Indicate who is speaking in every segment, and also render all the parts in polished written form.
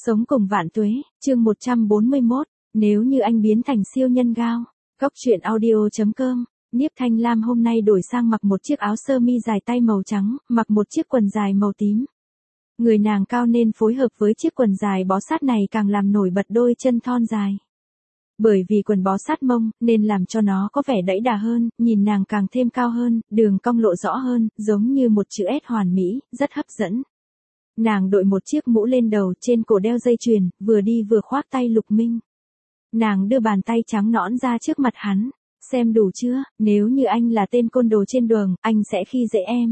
Speaker 1: Sống cùng vạn tuế, chương 141, nếu như anh biến thành siêu nhân gao. Góc truyện audio.com, Niếp Thanh Lam hôm nay đổi sang mặc một chiếc áo sơ mi dài tay màu trắng, mặc một chiếc quần dài màu tím. Người nàng cao nên phối hợp với chiếc quần dài bó sát này càng làm nổi bật đôi chân thon dài. Bởi vì quần bó sát mông, nên làm cho nó có vẻ đẫy đà hơn, nhìn nàng càng thêm cao hơn, đường cong lộ rõ hơn, giống như một chữ S hoàn mỹ, rất hấp dẫn. Nàng đội một chiếc mũ lên đầu, trên cổ đeo dây chuyền, vừa đi vừa khoác tay Lục Minh. Nàng đưa bàn tay trắng nõn ra trước mặt hắn, xem đủ chưa, nếu như anh là tên côn đồ trên đường, anh sẽ khi dễ em.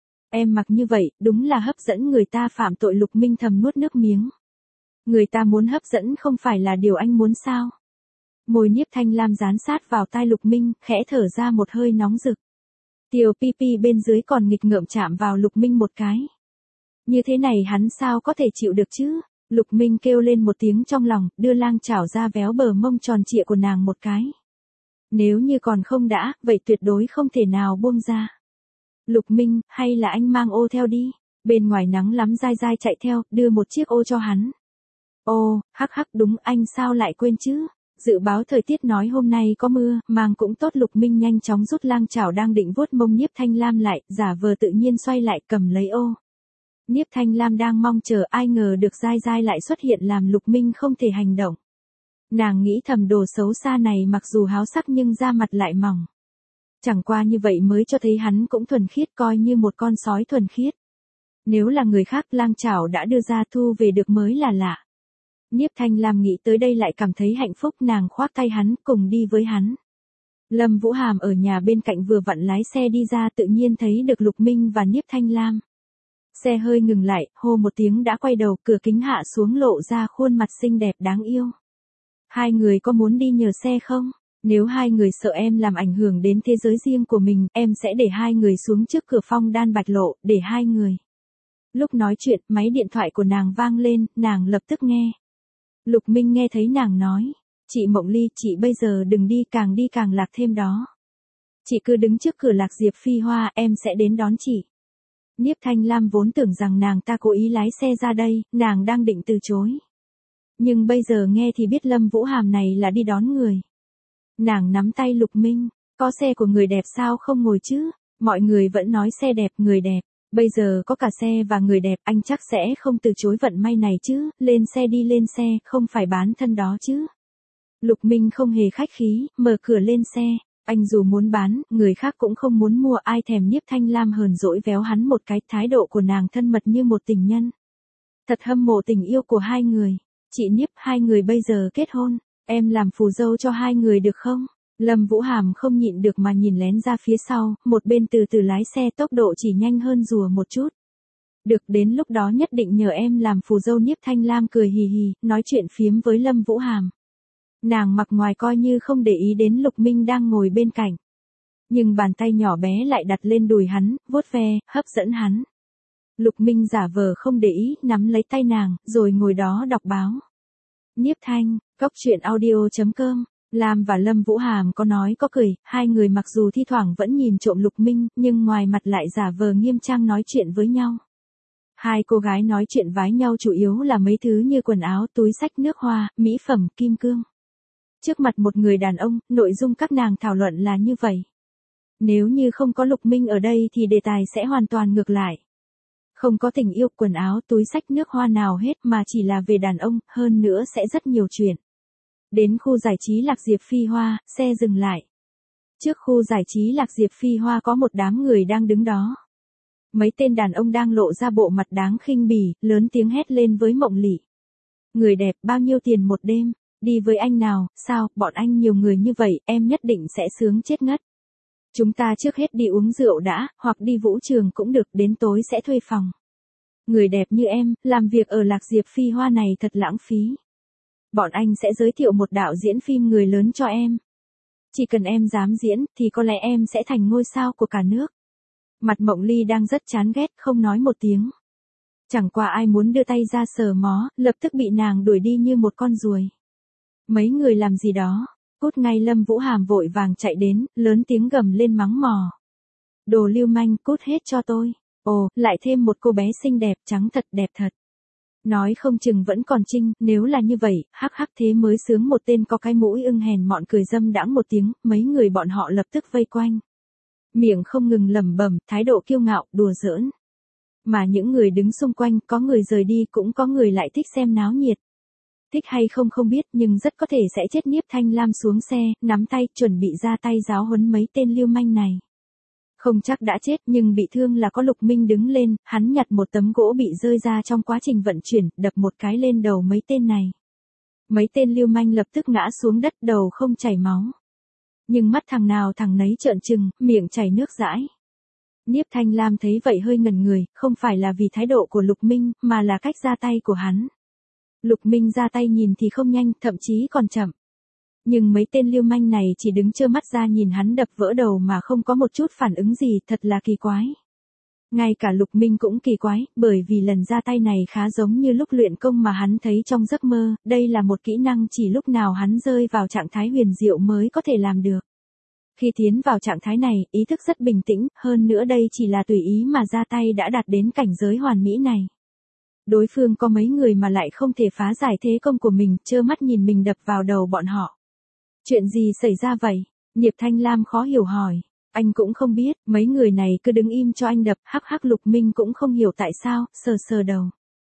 Speaker 1: Em mặc như vậy, đúng là hấp dẫn người ta phạm tội. Lục Minh thầm nuốt nước miếng. Người ta muốn hấp dẫn không phải là điều anh muốn sao? Môi Niếp Thanh Lam dán sát vào tai Lục Minh, khẽ thở ra một hơi nóng rực. Tiểu Pi bên dưới còn nghịch ngợm chạm vào Lục Minh một cái. Như thế này hắn sao có thể chịu được chứ? Lục Minh kêu lên một tiếng trong lòng, đưa lang chảo ra véo bờ mông tròn trịa của nàng một cái. Nếu như còn không đã, vậy tuyệt đối không thể nào buông ra. Lục Minh, hay là anh mang ô theo đi. Bên ngoài nắng lắm, dai dai chạy theo, đưa một chiếc ô cho hắn. Ô, hắc hắc, đúng, anh sao lại quên chứ? Dự báo thời tiết nói hôm nay có mưa, mang cũng tốt. Lục Minh nhanh chóng rút lang chảo đang định vuốt mông Niếp Thanh Lam lại, giả vờ tự nhiên xoay lại cầm lấy ô. Niếp Thanh Lam đang mong chờ, ai ngờ được dai dai lại xuất hiện làm Lục Minh không thể hành động. Nàng nghĩ thầm, đồ xấu xa này mặc dù háo sắc nhưng da mặt lại mỏng. Chẳng qua như vậy mới cho thấy hắn cũng thuần khiết, coi như một con sói thuần khiết. Nếu là người khác, lang chảo đã đưa ra, thu về được mới là lạ. Niếp Thanh Lam nghĩ tới đây lại cảm thấy hạnh phúc, nàng khoác tay hắn, cùng đi với hắn. Lâm Vũ Hàm ở nhà bên cạnh vừa vặn lái xe đi ra, tự nhiên thấy được Lục Minh và Niếp Thanh Lam. Xe hơi ngừng lại, hô một tiếng đã quay đầu, cửa kính hạ xuống lộ ra khuôn mặt xinh đẹp đáng yêu. Hai người có muốn đi nhờ xe không? Nếu hai người sợ em làm ảnh hưởng đến thế giới riêng của mình, em sẽ để hai người xuống trước cửa Phong Đan Bạch Lộ, để hai người. Lúc nói chuyện, máy điện thoại của nàng vang lên, nàng lập tức nghe. Lục Minh nghe thấy nàng nói, chị Mộng Ly, chị bây giờ đừng đi càng lạc thêm đó. Chị cứ đứng trước cửa Lạc Diệp Phi Hoa, em sẽ đến đón chị. Niếp Thanh Lam vốn tưởng rằng nàng ta cố ý lái xe ra đây, nàng đang định từ chối. Nhưng bây giờ nghe thì biết Lâm Vũ Hàm này là đi đón người. Nàng nắm tay Lục Minh, có xe của người đẹp sao không ngồi chứ? Mọi người vẫn nói xe đẹp, người đẹp. Bây giờ có cả xe và người đẹp, anh chắc sẽ không từ chối vận may này chứ, lên xe đi, lên xe, không phải bán thân đó chứ. Lục Minh không hề khách khí, mở cửa lên xe, anh dù muốn bán, người khác cũng không muốn mua, ai thèm. Niếp Thanh Lam hờn dỗi véo hắn một cái, thái độ của nàng thân mật như một tình nhân. Thật hâm mộ tình yêu của hai người. Chị Niếp, hai người bây giờ kết hôn, em làm phù dâu cho hai người được không? Lâm Vũ Hàm không nhịn được mà nhìn lén ra phía sau, một bên từ từ lái xe, tốc độ chỉ nhanh hơn rùa một chút. Được, đến lúc đó nhất định nhờ em làm phù dâu. Niếp Thanh Lam cười hì hì, nói chuyện phiếm với Lâm Vũ Hàm. Nàng mặc ngoài coi như không để ý đến Lục Minh đang ngồi bên cạnh. Nhưng bàn tay nhỏ bé lại đặt lên đùi hắn, vuốt ve, hấp dẫn hắn. Lục Minh giả vờ không để ý, nắm lấy tay nàng, rồi ngồi đó đọc báo. Niếp Thanh, góc truyện audio.com. Lam và Lâm Vũ Hàm có nói có cười, hai người mặc dù thi thoảng vẫn nhìn trộm Lục Minh, nhưng ngoài mặt lại giả vờ nghiêm trang nói chuyện với nhau. Hai cô gái nói chuyện vái nhau chủ yếu là mấy thứ như quần áo, túi xách, nước hoa, mỹ phẩm, kim cương. Trước mặt một người đàn ông, nội dung các nàng thảo luận là như vậy. Nếu như không có Lục Minh ở đây thì đề tài sẽ hoàn toàn ngược lại. Không có tình yêu, quần áo, túi xách, nước hoa nào hết, mà chỉ là về đàn ông, hơn nữa sẽ rất nhiều chuyện. Đến khu giải trí Lạc Diệp Phi Hoa, xe dừng lại. Trước khu giải trí Lạc Diệp Phi Hoa có một đám người đang đứng đó. Mấy tên đàn ông đang lộ ra bộ mặt đáng khinh bỉ, lớn tiếng hét lên với Mộng Lị. Người đẹp, bao nhiêu tiền một đêm? Đi với anh nào? Sao, bọn anh nhiều người như vậy, em nhất định sẽ sướng chết ngất. Chúng ta trước hết đi uống rượu đã, hoặc đi vũ trường cũng được, đến tối sẽ thuê phòng. Người đẹp như em, làm việc ở Lạc Diệp Phi Hoa này thật lãng phí. Bọn anh sẽ giới thiệu một đạo diễn phim người lớn cho em. Chỉ cần em dám diễn, thì có lẽ em sẽ thành ngôi sao của cả nước. Mặt Mộng Ly đang rất chán ghét, không nói một tiếng. Chẳng qua ai muốn đưa tay ra sờ mó, lập tức bị nàng đuổi đi như một con ruồi. Mấy người làm gì đó? Cút ngay! Lâm Vũ Hàm vội vàng chạy đến, lớn tiếng gầm lên mắng mỏ. Đồ lưu manh, cút hết cho tôi. Ồ, lại thêm một cô bé xinh đẹp, trắng thật, đẹp thật. Nói không chừng vẫn còn trinh, nếu là như vậy, hắc hắc thế mới sướng một tên có cái mũi ưng hèn mọn cười dâm đãng một tiếng, mấy người bọn họ lập tức vây quanh. Miệng không ngừng lẩm bẩm, thái độ kiêu ngạo, đùa giỡn. Mà những người đứng xung quanh, có người rời đi cũng có người lại thích xem náo nhiệt. Thích hay không không biết nhưng rất có thể sẽ chết Niếp Thanh Lam xuống xe, nắm tay, chuẩn bị ra tay giáo huấn mấy tên lưu manh này. Không chắc đã chết nhưng bị thương là có Lục Minh đứng lên, hắn nhặt một tấm gỗ bị rơi ra trong quá trình vận chuyển, đập một cái lên đầu mấy tên này. Mấy tên lưu manh lập tức ngã xuống đất đầu không chảy máu. Nhưng mắt thằng nào thằng nấy trợn trừng, miệng chảy nước dãi. Niếp Thanh Lam thấy vậy hơi ngẩn người, không phải là vì thái độ của Lục Minh, mà là cách ra tay của hắn. Lục Minh ra tay nhìn thì không nhanh, thậm chí còn chậm. Nhưng mấy tên lưu manh này chỉ đứng trơ mắt ra nhìn hắn đập vỡ đầu mà không có một chút phản ứng gì, thật là kỳ quái. Ngay cả Lục Minh cũng kỳ quái, bởi vì lần ra tay này khá giống như lúc luyện công mà hắn thấy trong giấc mơ, đây là một kỹ năng chỉ lúc nào hắn rơi vào trạng thái huyền diệu mới có thể làm được. Khi tiến vào trạng thái này, ý thức rất bình tĩnh, hơn nữa đây chỉ là tùy ý mà ra tay đã đạt đến cảnh giới hoàn mỹ này. Đối phương có mấy người mà lại không thể phá giải thế công của mình, trơ mắt nhìn mình đập vào đầu bọn họ. Chuyện gì xảy ra vậy? Niếp Thanh Lam khó hiểu hỏi. Anh cũng không biết, mấy người này cứ đứng im cho anh đập, hắc hắc. Lục Minh cũng không hiểu tại sao, sờ sờ đầu.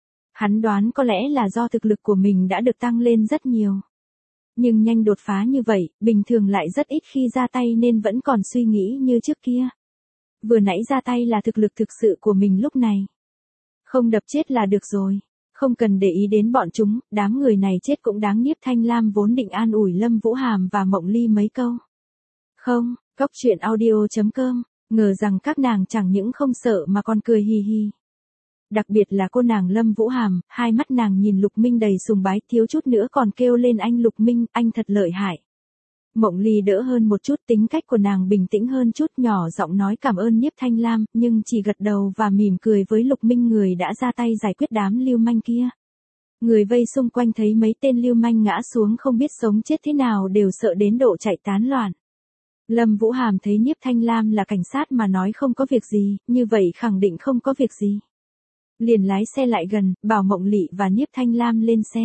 Speaker 1: Hắn đoán có lẽ là do thực lực của mình đã được tăng lên rất nhiều. Nhưng nhanh đột phá như vậy, bình thường lại rất ít khi ra tay nên vẫn còn suy nghĩ như trước kia. Vừa nãy ra tay là thực lực thực sự của mình lúc này. Không đập chết là được rồi. Không cần để ý đến bọn chúng, đám người này chết cũng đáng. Niếp Thanh Lam vốn định an ủi Lâm Vũ Hàm và Mộng Ly mấy câu. Không, Cóc Truyện Audio.com, ngờ rằng các nàng chẳng những không sợ mà còn cười hì hì. Đặc biệt là cô nàng Lâm Vũ Hàm, hai mắt nàng nhìn Lục Minh đầy sùng bái, thiếu chút nữa còn kêu lên anh Lục Minh, anh thật lợi hại. Mộng Ly đỡ hơn một chút, tính cách của nàng bình tĩnh hơn chút, nhỏ giọng nói cảm ơn Niếp Thanh Lam, nhưng chỉ gật đầu và mỉm cười với Lục Minh, người đã ra tay giải quyết đám lưu manh kia. Người vây xung quanh thấy mấy tên lưu manh ngã xuống không biết sống chết thế nào đều sợ đến độ chạy tán loạn. Lâm Vũ Hàm thấy Niếp Thanh Lam là cảnh sát mà nói không có việc gì, như vậy khẳng định không có việc gì. Liền lái xe lại gần, bảo Mộng Lị và Niếp Thanh Lam lên xe.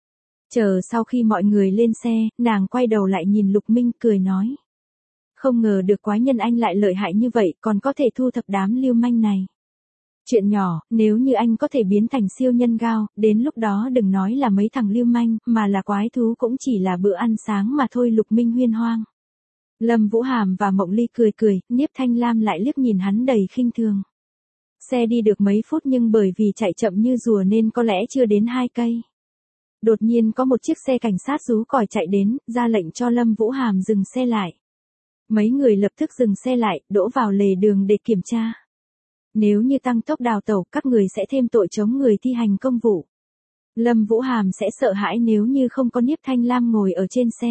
Speaker 1: Chờ sau khi mọi người lên xe, nàng quay đầu lại nhìn Lục Minh cười nói. Không ngờ được quái nhân anh lại lợi hại như vậy, còn có thể thu thập đám lưu manh này. Chuyện nhỏ, nếu như anh có thể biến thành siêu nhân Gao, đến lúc đó đừng nói là mấy thằng lưu manh, mà là quái thú cũng chỉ là bữa ăn sáng mà thôi. Lục Minh huyên hoang. Lâm Vũ Hàm và Mộng Ly cười cười, Niếp Thanh Lam lại liếc nhìn hắn đầy khinh thường. Xe đi được mấy phút nhưng bởi vì chạy chậm như rùa nên có lẽ chưa đến 2 cây. Đột nhiên có một chiếc xe cảnh sát rú còi chạy đến, ra lệnh cho Lâm Vũ Hàm dừng xe lại. Mấy người lập tức dừng xe lại, đỗ vào lề đường để kiểm tra. Nếu như tăng tốc đào tẩu, các người sẽ thêm tội chống người thi hành công vụ. Lâm Vũ Hàm sẽ sợ hãi nếu như không có Niếp Thanh Lam ngồi ở trên xe.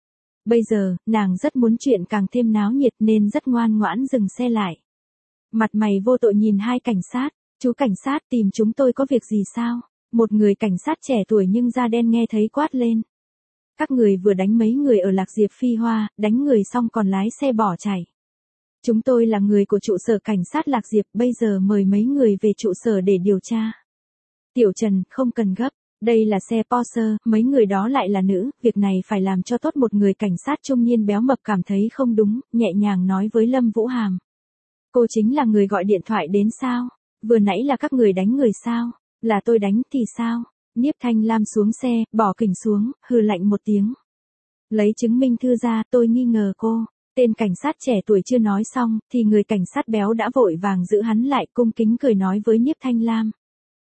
Speaker 1: Bây giờ, nàng rất muốn chuyện càng thêm náo nhiệt nên rất ngoan ngoãn dừng xe lại. Mặt mày vô tội nhìn hai cảnh sát, chú cảnh sát tìm chúng tôi có việc gì sao? Một người cảnh sát trẻ tuổi nhưng da đen nghe thấy quát lên. Các người vừa đánh mấy người ở Lạc Diệp Phi Hoa, đánh người xong còn lái xe bỏ chạy. Chúng tôi là người của trụ sở cảnh sát Lạc Diệp, bây giờ mời mấy người về trụ sở để điều tra. Tiểu Trần, không cần gấp, đây là xe Porsche, mấy người đó lại là nữ, việc này phải làm cho tốt. Một người cảnh sát trung niên béo mập cảm thấy không đúng, nhẹ nhàng nói với Lâm Vũ Hàm. Cô chính là người gọi điện thoại đến sao? Vừa nãy là các người đánh người sao? Là tôi đánh thì sao? Niếp Thanh Lam xuống xe, bỏ kình xuống, hừ lạnh một tiếng. Lấy chứng minh thư ra, tôi nghi ngờ cô. Tên cảnh sát trẻ tuổi chưa nói xong, thì người cảnh sát béo đã vội vàng giữ hắn lại, cung kính cười nói với Niếp Thanh Lam.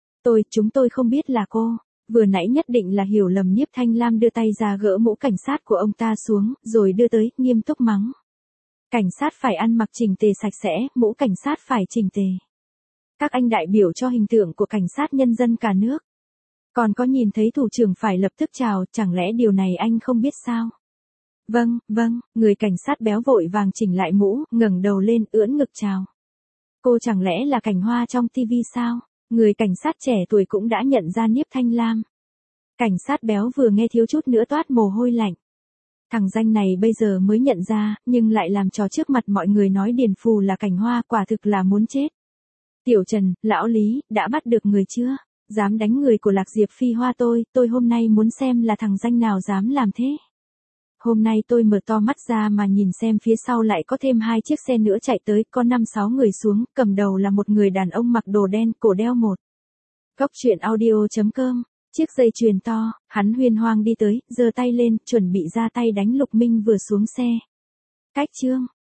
Speaker 1: Chúng tôi không biết là cô. Vừa nãy nhất định là hiểu lầm. Niếp Thanh Lam đưa tay ra gỡ mũ cảnh sát của ông ta xuống, rồi đưa tới, nghiêm túc mắng. Cảnh sát phải ăn mặc chỉnh tề sạch sẽ, mũ cảnh sát phải chỉnh tề. Các anh đại biểu cho hình tượng của cảnh sát nhân dân cả nước. Còn có nhìn thấy thủ trưởng phải lập tức chào, chẳng lẽ điều này anh không biết sao? Vâng, người cảnh sát béo vội vàng chỉnh lại mũ, ngẩng đầu lên, ưỡn ngực chào. Cô chẳng lẽ là Cảnh Hoa trong TV sao? Người cảnh sát trẻ tuổi cũng đã nhận ra Niếp Thanh Lam. Cảnh sát béo vừa nghe thiếu chút nữa toát mồ hôi lạnh. Thằng danh này bây giờ mới nhận ra, nhưng lại làm trò trước mặt mọi người nói Điền Phù là Cảnh Hoa, quả thực là muốn chết. Tiểu Trần, lão Lý, đã bắt được người chưa? Dám đánh người của Lạc Diệp Phi Hoa tôi hôm nay muốn xem là thằng danh nào dám làm thế. Hôm nay tôi mở to mắt ra mà nhìn xem phía sau lại có thêm 2 chiếc xe nữa chạy tới, có 5-6 người xuống, cầm đầu là một người đàn ông mặc đồ đen, cổ đeo một góc truyện audio.com, chiếc dây chuyền to, hắn huyên hoang đi tới, giơ tay lên, chuẩn bị ra tay đánh Lục Minh vừa xuống xe. Cách chương